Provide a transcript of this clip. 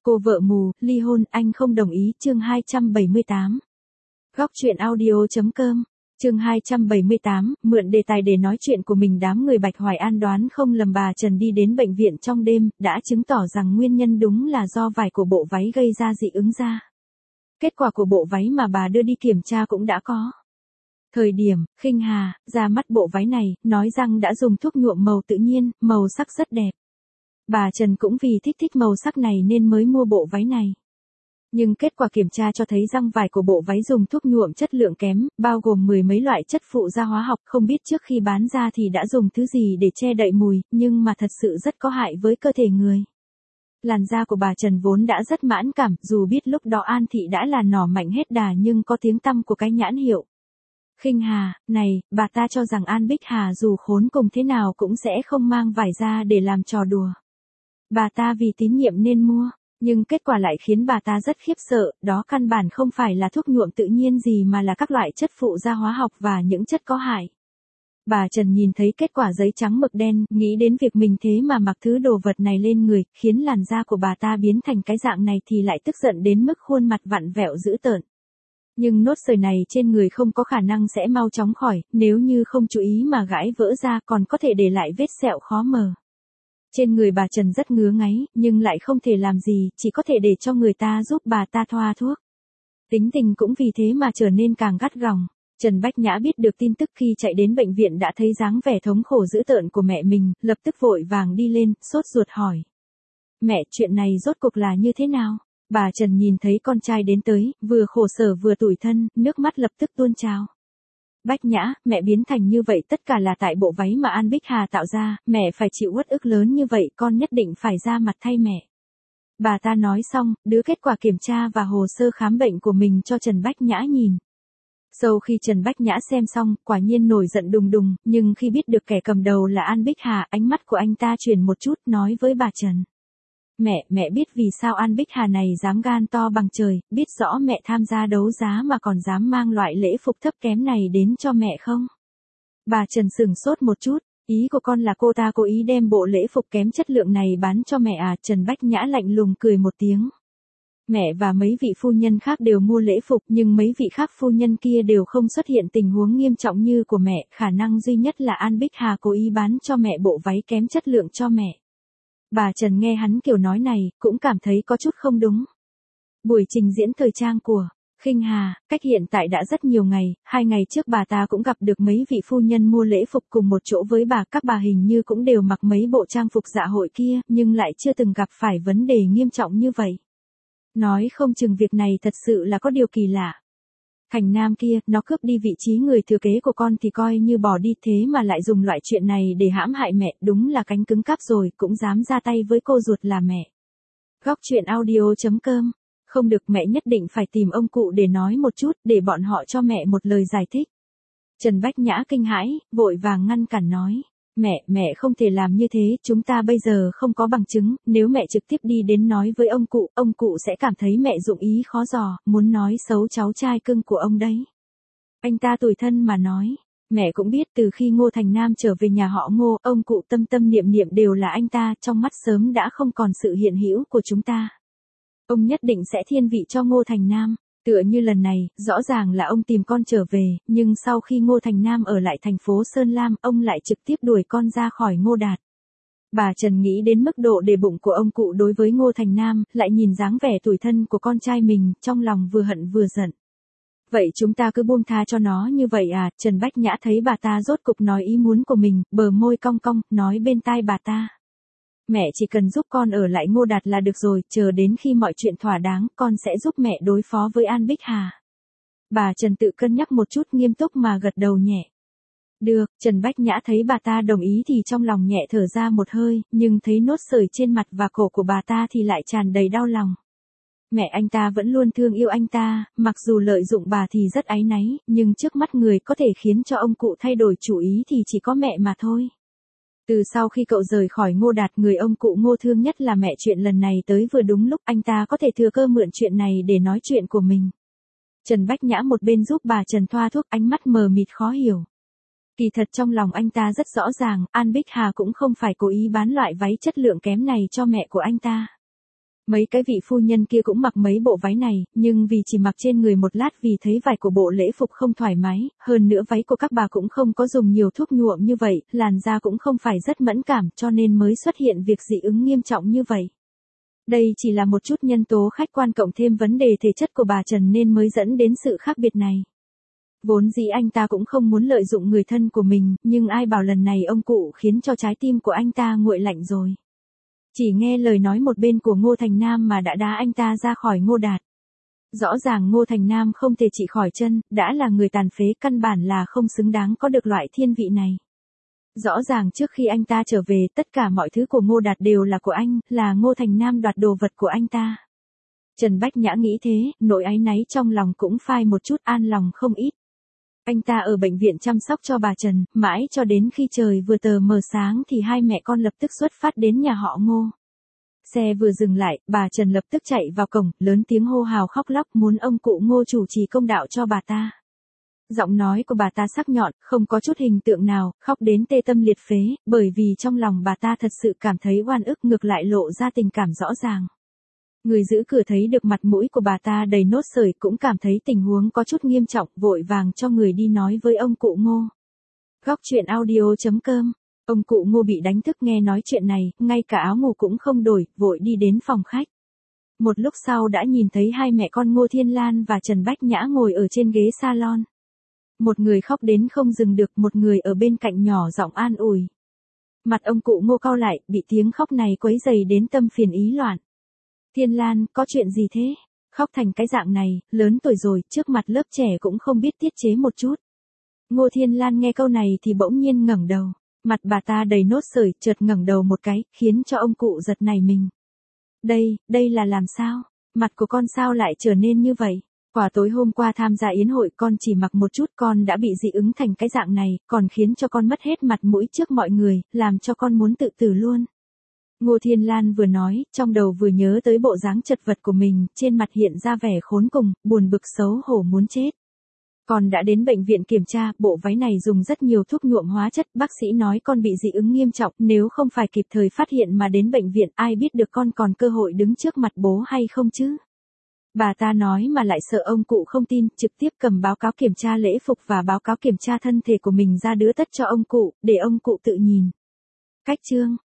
Cô vợ mù, ly hôn, anh không đồng ý, chương 278. Góc truyện audio.com, chương 278, mượn đề tài để nói chuyện của mình. Đám người Bạch Hoài An đoán không lầm, bà Trần đi đến bệnh viện trong đêm, đã chứng tỏ rằng nguyên nhân đúng là do vải của bộ váy gây ra dị ứng da. Kết quả của bộ váy mà bà đưa đi kiểm tra cũng đã có. Thời điểm, Khinh Hà, ra mắt bộ váy này, nói rằng đã dùng thuốc nhuộm màu tự nhiên, màu sắc rất đẹp. Bà Trần cũng vì thích màu sắc này nên mới mua bộ váy này. Nhưng kết quả kiểm tra cho thấy rằng vải của bộ váy dùng thuốc nhuộm chất lượng kém, bao gồm mười mấy loại chất phụ gia hóa học, không biết trước khi bán ra thì đã dùng thứ gì để che đậy mùi, nhưng mà thật sự rất có hại với cơ thể người. Làn da của bà Trần vốn đã rất mãn cảm, dù biết lúc đó An Thị đã là nỏ mạnh hết đà nhưng có tiếng tăm của cái nhãn hiệu Khinh Hà, này, bà ta cho rằng An Bích Hà dù khốn cùng thế nào cũng sẽ không mang vải ra để làm trò đùa. Bà ta vì tín nhiệm nên mua, nhưng kết quả lại khiến bà ta rất khiếp sợ, đó căn bản không phải là thuốc nhuộm tự nhiên gì mà là các loại chất phụ gia hóa học và những chất có hại. Bà Trần nhìn thấy kết quả giấy trắng mực đen, nghĩ đến việc mình thế mà mặc thứ đồ vật này lên người, khiến làn da của bà ta biến thành cái dạng này thì lại tức giận đến mức khuôn mặt vặn vẹo dữ tợn. Nhưng nốt sời này trên người không có khả năng sẽ mau chóng khỏi, nếu như không chú ý mà gãi vỡ ra còn có thể để lại vết sẹo khó mờ. Trên người bà Trần rất ngứa ngáy, nhưng lại không thể làm gì, chỉ có thể để cho người ta giúp bà ta thoa thuốc. Tính tình cũng vì thế mà trở nên càng gắt gỏng. Trần Bách Nhã biết được tin tức khi chạy đến bệnh viện đã thấy dáng vẻ thống khổ dữ tợn của mẹ mình, lập tức vội vàng đi lên, sốt ruột hỏi. Mẹ, chuyện này rốt cuộc là như thế nào? Bà Trần nhìn thấy con trai đến tới, vừa khổ sở vừa tủi thân, nước mắt lập tức tuôn trào. Bách Nhã, mẹ biến thành như vậy tất cả là tại bộ váy mà An Bích Hà tạo ra, mẹ phải chịu uất ức lớn như vậy, con nhất định phải ra mặt thay mẹ. Bà ta nói xong, đưa kết quả kiểm tra và hồ sơ khám bệnh của mình cho Trần Bách Nhã nhìn. Sau khi Trần Bách Nhã xem xong, quả nhiên nổi giận đùng đùng, nhưng khi biết được kẻ cầm đầu là An Bích Hà, ánh mắt của anh ta chuyển một chút, nói với bà Trần. Mẹ biết vì sao An Bích Hà này dám gan to bằng trời, biết rõ mẹ tham gia đấu giá mà còn dám mang loại lễ phục thấp kém này đến cho mẹ không? Bà Trần sửng sốt một chút, ý của con là cô ta cố ý đem bộ lễ phục kém chất lượng này bán cho mẹ à? Trần Bách Nhã lạnh lùng cười một tiếng. Mẹ và mấy vị phu nhân khác đều mua lễ phục nhưng mấy vị khác phu nhân kia đều không xuất hiện tình huống nghiêm trọng như của mẹ, khả năng duy nhất là An Bích Hà cố ý bán cho mẹ bộ váy kém chất lượng cho mẹ. Bà Trần nghe hắn kiểu nói này, cũng cảm thấy có chút không đúng. Buổi trình diễn thời trang của Khinh Hà, cách hiện tại đã rất nhiều ngày, 2 ngày trước bà ta cũng gặp được mấy vị phu nhân mua lễ phục cùng một chỗ với bà, các bà hình như cũng đều mặc mấy bộ trang phục dạ hội kia, nhưng lại chưa từng gặp phải vấn đề nghiêm trọng như vậy. Nói không chừng việc này thật sự là có điều kỳ lạ. Thành Nam kia, nó cướp đi vị trí người thừa kế của con thì coi như bỏ đi, thế mà lại dùng loại chuyện này để hãm hại mẹ, đúng là cánh cứng cáp rồi, cũng dám ra tay với cô ruột là mẹ. Góc truyện audio.com, không được, mẹ nhất định phải tìm ông cụ để nói một chút, để bọn họ cho mẹ một lời giải thích. Trần Bách Nhã kinh hãi, vội vàng ngăn cản nói. Mẹ không thể làm như thế, chúng ta bây giờ không có bằng chứng, nếu mẹ trực tiếp đi đến nói với ông cụ sẽ cảm thấy mẹ dụng ý khó dò, muốn nói xấu cháu trai cưng của ông đấy. Anh ta tủi thân mà nói, mẹ cũng biết từ khi Ngô Thành Nam trở về nhà họ Ngô, ông cụ tâm niệm đều là anh ta, trong mắt sớm đã không còn sự hiện hữu của chúng ta. Ông nhất định sẽ thiên vị cho Ngô Thành Nam. Tựa như lần này, rõ ràng là ông tìm con trở về, nhưng sau khi Ngô Thành Nam ở lại thành phố Sơn Lam, ông lại trực tiếp đuổi con ra khỏi Ngô Đạt. Bà Trần nghĩ đến mức độ để bụng của ông cụ đối với Ngô Thành Nam, lại nhìn dáng vẻ tủi thân của con trai mình, trong lòng vừa hận vừa giận. Vậy chúng ta cứ buông tha cho nó như vậy à? Trần Bách Nhã thấy bà ta rốt cục nói ý muốn của mình, bờ môi cong cong, nói bên tai bà ta. Mẹ chỉ cần giúp con ở lại Ngô Đạt là được rồi, chờ đến khi mọi chuyện thỏa đáng, con sẽ giúp mẹ đối phó với An Bích Hà. Bà Trần tự cân nhắc một chút, nghiêm túc mà gật đầu nhẹ. Được, Trần Bách Nhã thấy bà ta đồng ý thì trong lòng nhẹ thở ra một hơi, nhưng thấy nốt sởi trên mặt và cổ của bà ta thì lại tràn đầy đau lòng. Mẹ anh ta vẫn luôn thương yêu anh ta, mặc dù lợi dụng bà thì rất áy náy, nhưng trước mắt người có thể khiến cho ông cụ thay đổi chủ ý thì chỉ có mẹ mà thôi. Từ sau khi cậu rời khỏi Ngô Đạt, người ông cụ Ngô thương nhất là mẹ, chuyện lần này tới vừa đúng lúc, anh ta có thể thừa cơ mượn chuyện này để nói chuyện của mình. Trần Bách Nhã một bên giúp bà Trần thoa thuốc, ánh mắt mờ mịt khó hiểu. Kỳ thật trong lòng anh ta rất rõ ràng, An Bích Hà cũng không phải cố ý bán loại váy chất lượng kém này cho mẹ của anh ta. Mấy cái vị phu nhân kia cũng mặc mấy bộ váy này, nhưng vì chỉ mặc trên người một lát vì thấy vải của bộ lễ phục không thoải mái, hơn nữa váy của các bà cũng không có dùng nhiều thuốc nhuộm như vậy, làn da cũng không phải rất mẫn cảm cho nên mới xuất hiện việc dị ứng nghiêm trọng như vậy. Đây chỉ là một chút nhân tố khách quan cộng thêm vấn đề thể chất của bà Trần nên mới dẫn đến sự khác biệt này. Vốn dĩ anh ta cũng không muốn lợi dụng người thân của mình, nhưng ai bảo lần này ông cụ khiến cho trái tim của anh ta nguội lạnh rồi. Chỉ nghe lời nói một bên của Ngô Thành Nam mà đã đá anh ta ra khỏi Ngô Đạt. Rõ ràng Ngô Thành Nam không thể trị khỏi chân, đã là người tàn phế căn bản là không xứng đáng có được loại thiên vị này. Rõ ràng trước khi anh ta trở về tất cả mọi thứ của Ngô Đạt đều là của anh, là Ngô Thành Nam đoạt đồ vật của anh ta. Trần Bách Nhã nghĩ thế, nỗi áy náy trong lòng cũng phai một chút an lòng không ít. Anh ta ở bệnh viện chăm sóc cho bà Trần, mãi cho đến khi trời vừa tờ mờ sáng thì hai mẹ con lập tức xuất phát đến nhà họ Ngô. Xe vừa dừng lại, bà Trần lập tức chạy vào cổng, lớn tiếng hô hào khóc lóc muốn ông cụ Ngô chủ trì công đạo cho bà ta. Giọng nói của bà ta sắc nhọn, không có chút hình tượng nào, khóc đến tê tâm liệt phế, bởi vì trong lòng bà ta thật sự cảm thấy oan ức ngược lại lộ ra tình cảm rõ ràng. Người giữ cửa thấy được mặt mũi của bà ta đầy nốt sởi cũng cảm thấy tình huống có chút nghiêm trọng, vội vàng cho người đi nói với ông cụ Ngô. Góc truyện audio.com. Ông cụ Ngô bị đánh thức nghe nói chuyện này, ngay cả áo ngủ cũng không đổi, vội đi đến phòng khách. Một lúc sau đã nhìn thấy hai mẹ con Ngô Thiên Lan và Trần Bách Nhã ngồi ở trên ghế salon. Một người khóc đến không dừng được, một người ở bên cạnh nhỏ giọng an ủi. Mặt ông cụ Ngô cau lại, bị tiếng khóc này quấy dày đến tâm phiền ý loạn. Thiên Lan, có chuyện gì thế? Khóc thành cái dạng này, lớn tuổi rồi, trước mặt lớp trẻ cũng không biết tiết chế một chút. Ngô Thiên Lan nghe câu này thì bỗng nhiên ngẩng đầu. Mặt bà ta đầy nốt sởi, chợt ngẩng đầu một cái, khiến cho ông cụ giật nảy mình. Đây là làm sao? Mặt của con sao lại trở nên như vậy? Quả tối hôm qua tham gia yến hội con chỉ mặc một chút con đã bị dị ứng thành cái dạng này, còn khiến cho con mất hết mặt mũi trước mọi người, làm cho con muốn tự tử luôn. Ngô Thiên Lan vừa nói, trong đầu vừa nhớ tới bộ dáng chật vật của mình, trên mặt hiện ra vẻ khốn cùng, buồn bực xấu hổ muốn chết. Con đã đến bệnh viện kiểm tra, bộ váy này dùng rất nhiều thuốc nhuộm hóa chất, bác sĩ nói con bị dị ứng nghiêm trọng, nếu không phải kịp thời phát hiện mà đến bệnh viện, ai biết được con còn cơ hội đứng trước mặt bố hay không chứ? Bà ta nói mà lại sợ ông cụ không tin, trực tiếp cầm báo cáo kiểm tra lễ phục và báo cáo kiểm tra thân thể của mình ra đưa tất cho ông cụ, để ông cụ tự nhìn. Cách chương